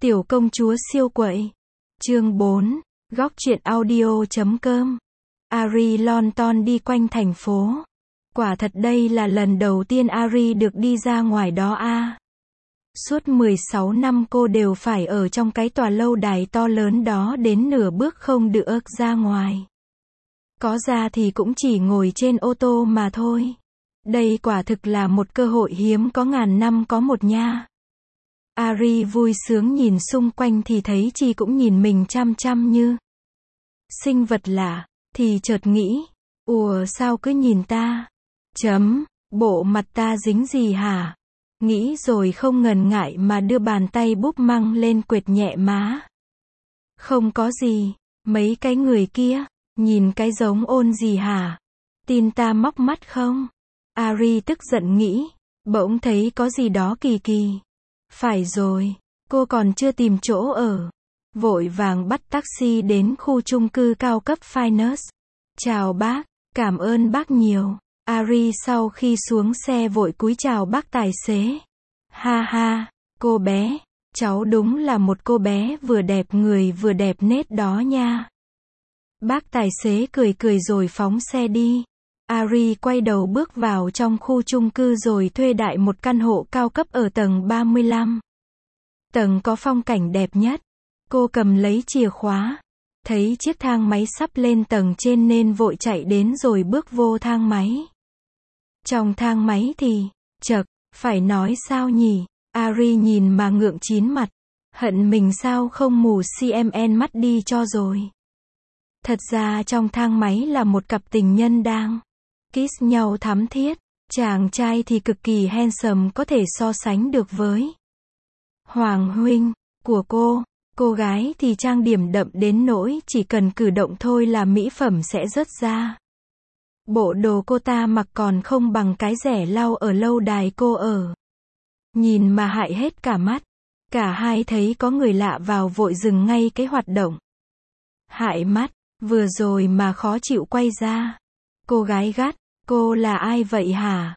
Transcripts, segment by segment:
Tiểu công chúa siêu quậy. Chương 4. Góc truyện audio.com. Ari Lon đi quanh thành phố. Quả thật đây là lần đầu tiên Ari được đi ra ngoài đó a. Suốt 16 năm cô đều phải ở trong cái tòa lâu đài to lớn đó, đến nửa bước không được ra ngoài. Có ra thì cũng chỉ ngồi trên ô tô mà thôi. Đây quả thực là một cơ hội hiếm có, ngàn năm có một nha. Ari vui sướng nhìn xung quanh thì thấy Chi cũng nhìn mình chăm chăm như sinh vật lạ, thì chợt nghĩ, ủa sao cứ nhìn ta? Bộ mặt ta dính gì hả? Nghĩ rồi không ngần ngại mà đưa bàn tay búp măng lên quệt nhẹ má. Không có gì, mấy cái người kia, nhìn cái giống ôn gì hả? Tin ta móc mắt không? Ari tức giận nghĩ, bỗng thấy có gì đó kỳ kỳ. Phải rồi, cô còn chưa tìm chỗ ở. Vội vàng bắt taxi đến khu chung cư cao cấp Finest. Chào bác, cảm ơn bác nhiều. Ari sau khi xuống xe vội cúi chào bác tài xế. Ha ha, cô bé, cháu đúng là một cô bé vừa đẹp người vừa đẹp nết đó nha. Bác tài xế cười cười rồi phóng xe đi. Ari quay đầu bước vào trong khu chung cư rồi thuê đại một căn hộ cao cấp ở tầng 35. Tầng có phong cảnh đẹp nhất. Cô cầm lấy chìa khóa. Thấy chiếc thang máy sắp lên tầng trên nên vội chạy đến rồi bước vô thang máy. Trong thang máy thì, chậc, phải nói sao nhỉ? Ari nhìn mà ngượng chín mặt. Hận mình sao không mù CMN mắt đi cho rồi. Thật ra trong thang máy là một cặp tình nhân đang kiss nhau thắm thiết. Chàng trai thì cực kỳ handsome, có thể so sánh được với Hoàng huynh của cô gái thì trang điểm đậm đến nỗi chỉ cần cử động thôi là mỹ phẩm sẽ rớt ra. Bộ đồ cô ta mặc còn không bằng cái rẻ lau ở lâu đài cô ở. Nhìn mà hại hết cả mắt. Cả hai thấy có người lạ vào vội dừng ngay cái hoạt động hại mắt vừa rồi mà khó chịu quay ra. Cô gái gắt, cô là ai vậy hả?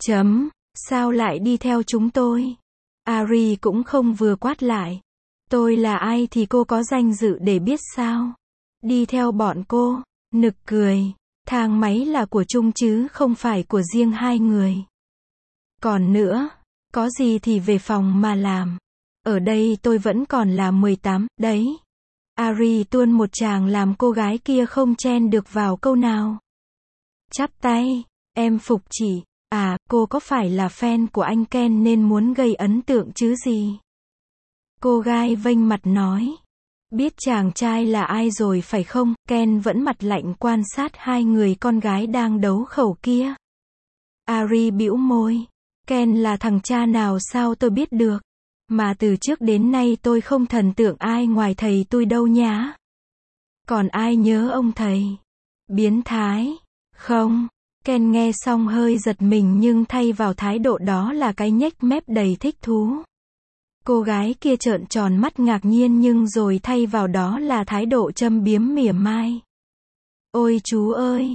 Sao lại đi theo chúng tôi? Ari cũng không vừa quát lại. Tôi là ai thì cô có danh dự để biết sao? Đi theo bọn cô, nực cười. Thang máy là của chung chứ không phải của riêng hai người. Còn nữa, có gì thì về phòng mà làm. Ở đây tôi vẫn còn là 18, đấy. Ari tuôn một tràng làm cô gái kia không chen được vào câu nào. Chắp tay, em phục chị. À, cô có phải là fan của anh Ken nên muốn gây ấn tượng chứ gì? Cô gái vênh mặt nói. Biết chàng trai là ai rồi phải không? Ken vẫn mặt lạnh quan sát hai người con gái đang đấu khẩu kia. Ari bĩu môi. Ken là thằng cha nào sao tôi biết được? Mà từ trước đến nay tôi không thần tượng ai ngoài thầy tôi đâu nhá. Còn ai nhớ ông thầy? Biến thái. Không. Ken nghe xong hơi giật mình nhưng thay vào thái độ đó là cái nhếch mép đầy thích thú. Cô gái kia trợn tròn mắt ngạc nhiên nhưng rồi thay vào đó là thái độ châm biếm mỉa mai. Ôi chú ơi,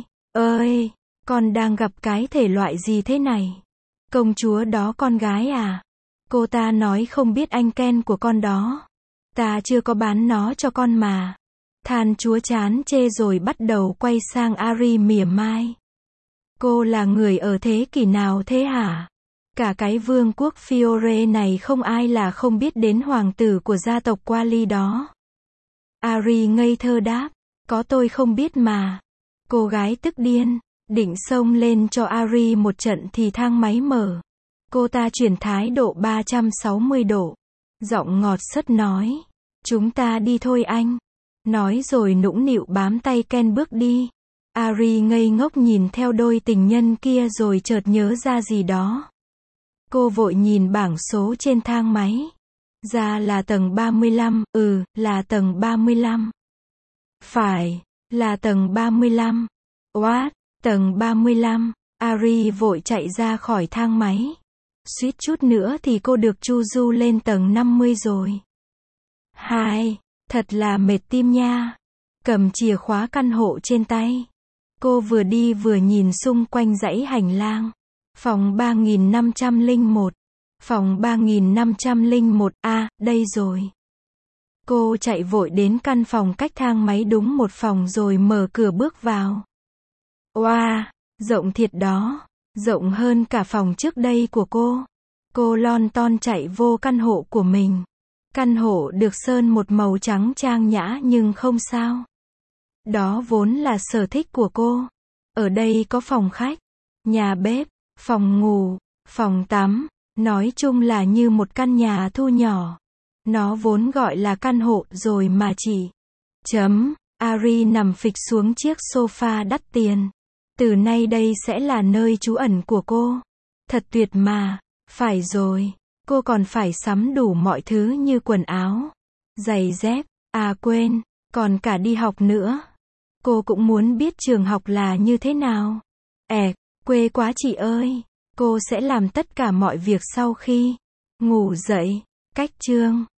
con đang gặp cái thể loại gì thế này? Công chúa đó con gái à? Cô ta nói không biết anh Ken của con đó. Ta chưa có bán nó cho con mà. Than chúa chán chê rồi bắt đầu quay sang Ari mỉa mai. Cô là người ở thế kỷ nào thế hả? Cả cái vương quốc Fiore này không ai là không biết đến hoàng tử của gia tộc Quali đó. Ari ngây thơ đáp, có tôi không biết mà. Cô gái tức điên, định xông lên cho Ari một trận thì thang máy mở. Cô ta chuyển thái độ 360 độ. Giọng ngọt sất nói, chúng ta đi thôi anh. Nói rồi nũng nịu bám tay Ken bước đi. Ari ngây ngốc nhìn theo đôi tình nhân kia rồi chợt nhớ ra gì đó. Cô vội nhìn bảng số trên thang máy. Ra là tầng 35, là tầng 35. Phải, là tầng 35. What? Tầng 35. Ari vội chạy ra khỏi thang máy. Suýt chút nữa thì cô được chu du lên tầng 50 rồi. Thật là mệt tim nha. Cầm chìa khóa căn hộ trên tay. Cô vừa đi vừa nhìn xung quanh dãy hành lang. Phòng 3501. Phòng 3501, đây rồi. Cô chạy vội đến căn phòng cách thang máy đúng một phòng rồi mở cửa bước vào. Oa, rộng thiệt đó, rộng hơn cả phòng trước đây của cô. Cô lon ton chạy vô căn hộ của mình. Căn hộ được sơn một màu trắng trang nhã nhưng không sao. Đó vốn là sở thích của cô. Ở đây có phòng khách, nhà bếp, phòng ngủ, phòng tắm, nói chung là như một căn nhà thu nhỏ. Nó vốn gọi là căn hộ rồi mà chị. Ari nằm phịch xuống chiếc sofa đắt tiền. Từ nay đây sẽ là nơi trú ẩn của cô. Thật tuyệt mà. Phải rồi, cô còn phải sắm đủ mọi thứ như quần áo, giày dép, quên, còn cả đi học nữa. Cô cũng muốn biết trường học là như thế nào. Quê quá chị ơi. Cô sẽ làm tất cả mọi việc sau khi ngủ dậy. Cách chương